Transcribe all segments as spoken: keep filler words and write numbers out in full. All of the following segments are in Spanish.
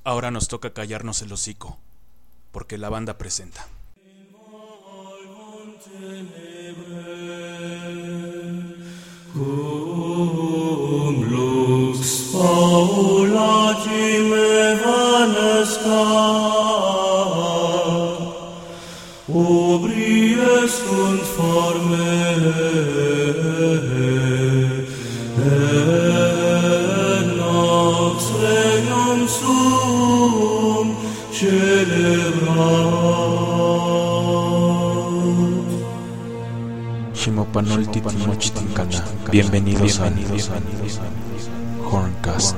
Ahora nos toca callarnos el hocico, porque la banda presenta. Cum lux paulagime vanescat, obries sunt forme, et nox regnum suum celebrat. Shimopanoltitimochtincana. Bienvenidos a Horncast.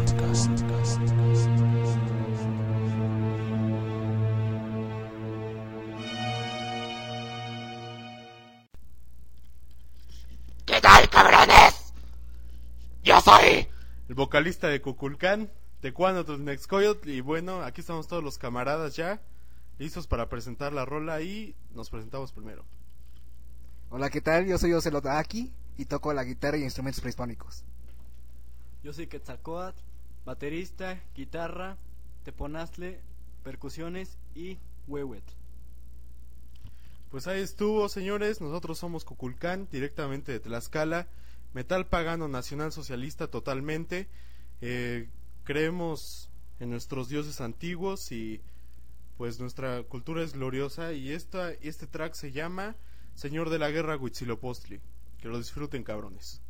¿Qué tal, cabrones? Yo soy el vocalista de Kukulkan, Tecuano Tlnexcoyotl, y bueno, aquí estamos todos los camaradas ya, listos para presentar la rola y nos presentamos primero. Hola, ¿qué tal? Yo soy Ocelot Aki y toco la guitarra y instrumentos prehispánicos. Yo soy Quetzalcóatl, baterista, guitarra, teponaztle, percusiones y huehuetl. Pues ahí estuvo, señores, nosotros somos Kukulkan, directamente de Tlaxcala, metal pagano nacional socialista totalmente. Eh, creemos en nuestros dioses antiguos y pues nuestra cultura es gloriosa, y esta, este track se llama Señor de la Guerra Huitzilopochtli. Que lo disfruten, cabrones.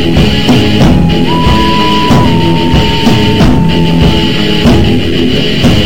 We'll be right back.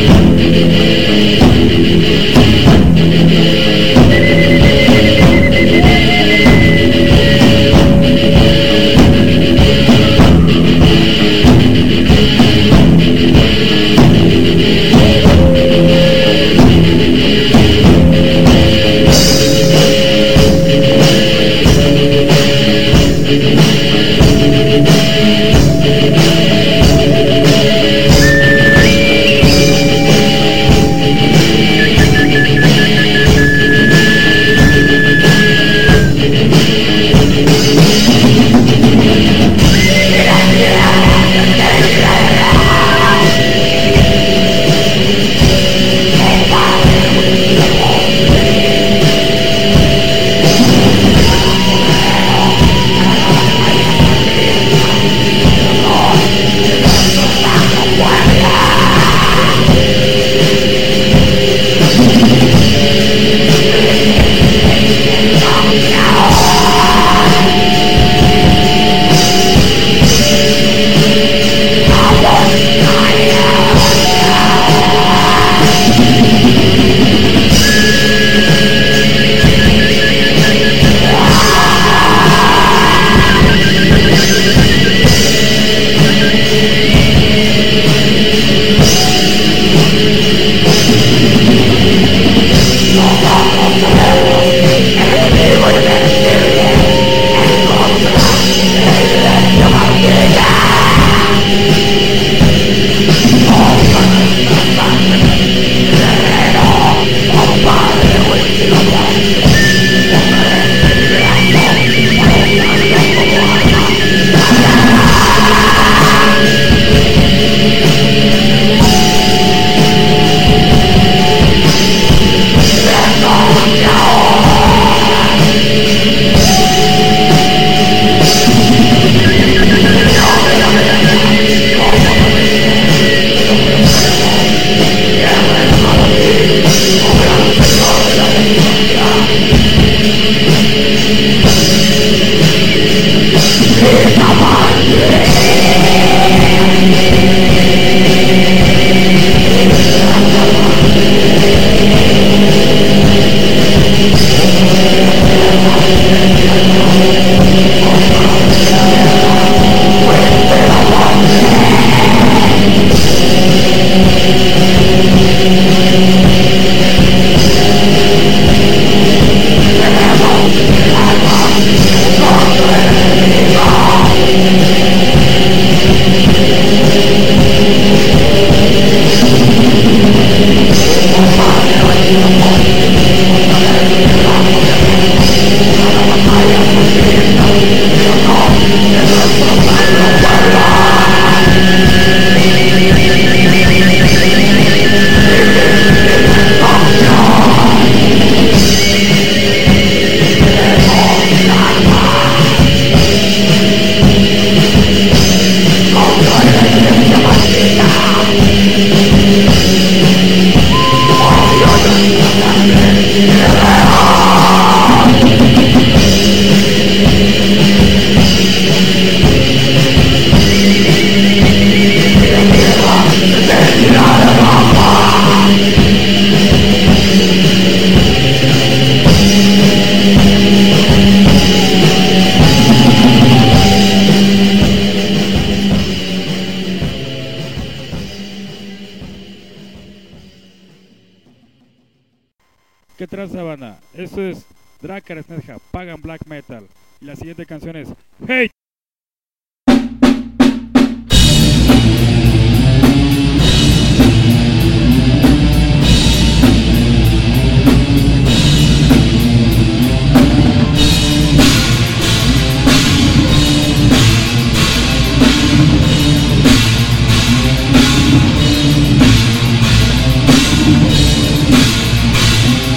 ¿Qué traza, banda? Esto es Drakkar Snedja, Pagan Black Metal. Y la siguiente canción es Hate.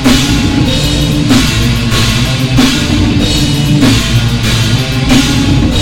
We'll be right back.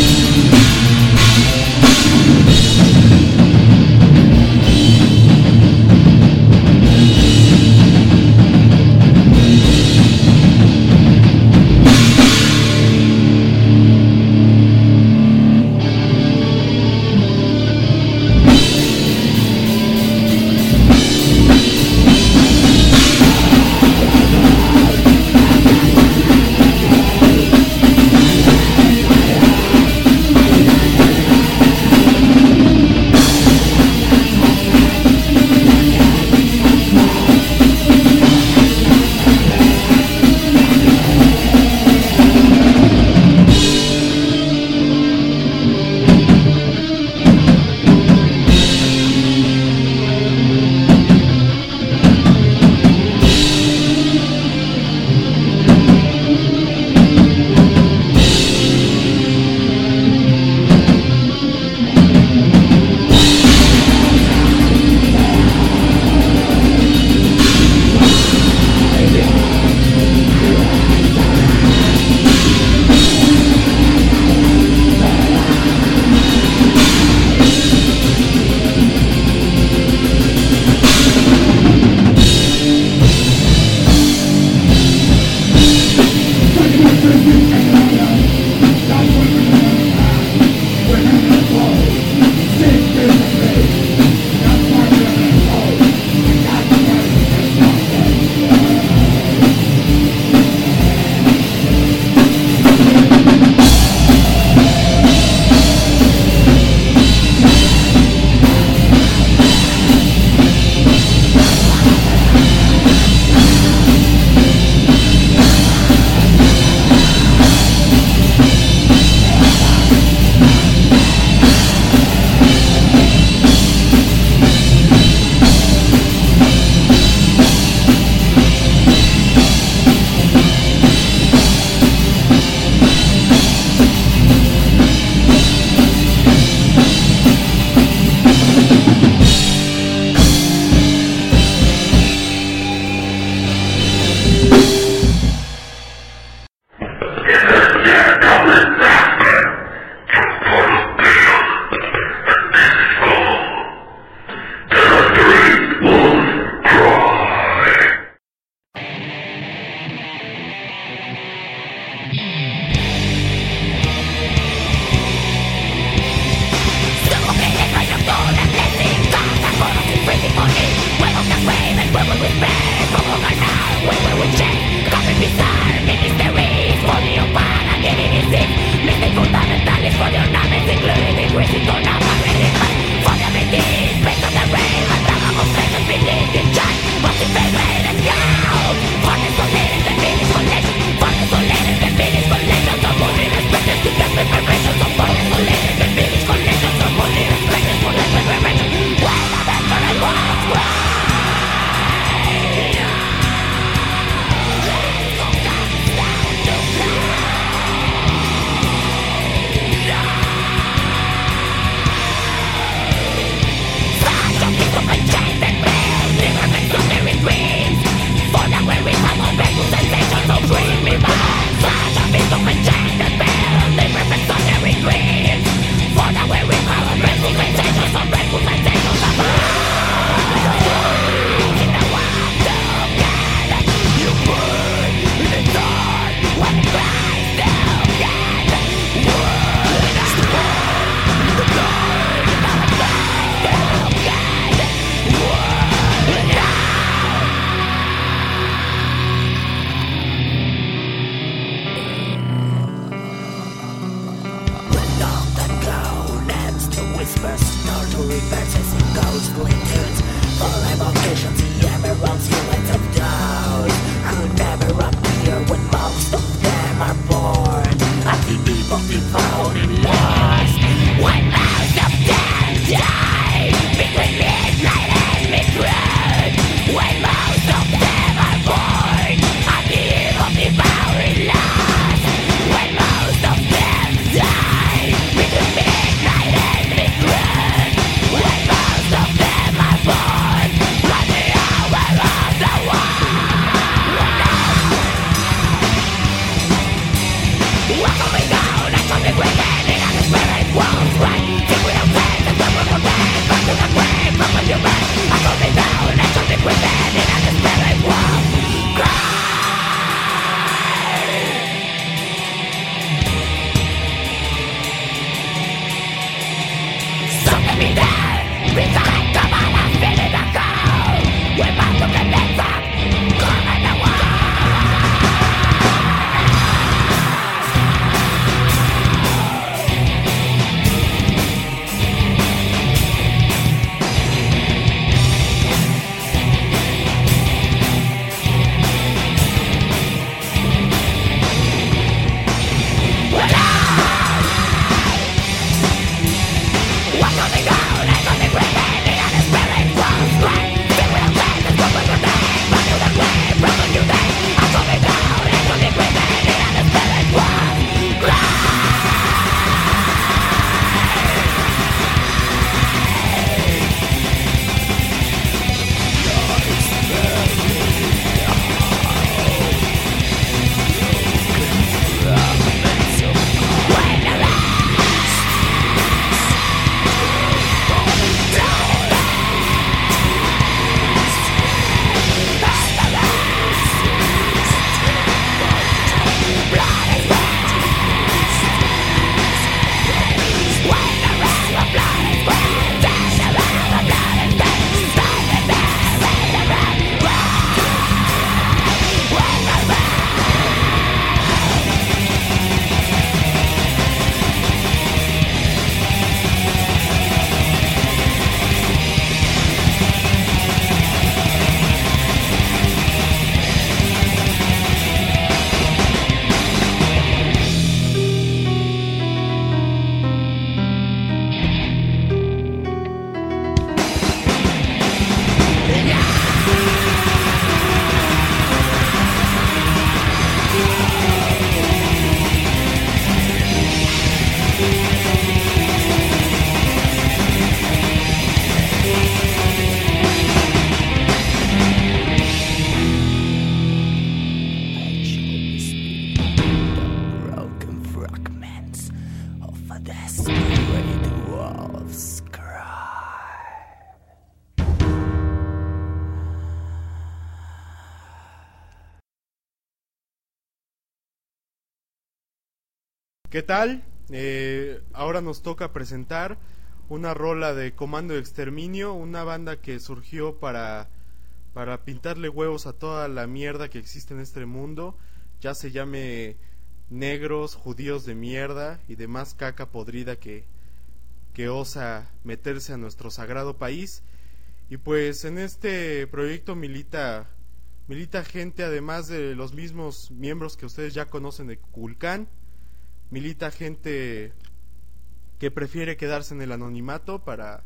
¿Qué tal? Eh, ahora nos toca presentar una rola de Comando de Exterminio, una banda que surgió para, para pintarle huevos a toda la mierda que existe en este mundo, ya se llame negros, judíos de mierda y demás caca podrida que, que osa meterse a nuestro sagrado país. Y pues en este proyecto milita, milita gente, además de los mismos miembros que ustedes ya conocen de Kukulcán, milita gente que prefiere quedarse en el anonimato para,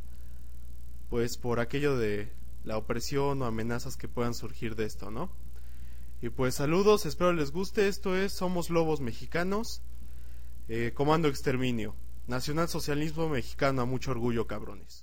pues por aquello de la opresión o amenazas que puedan surgir de esto, ¿no? Y pues saludos, espero les guste. Esto es Somos Lobos Mexicanos, eh, Comando Exterminio, Nacional Socialismo Mexicano a mucho orgullo, cabrones.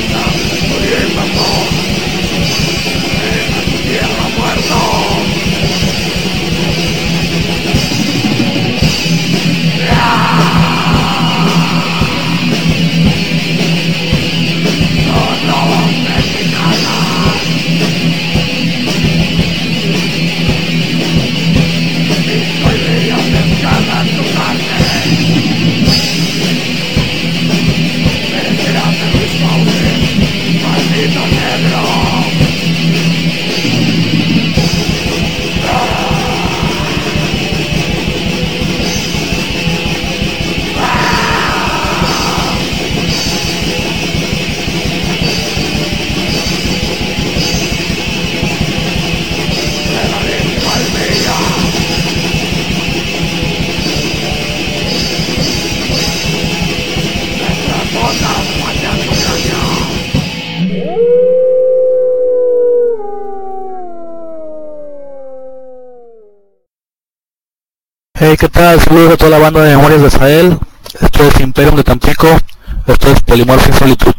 Tierra muerto. Hey, ¿qué tal? Saludos a toda la banda de Memorias de Sahel. Esto es Imperium de Tampico. Esto es Polymorphic Solitude.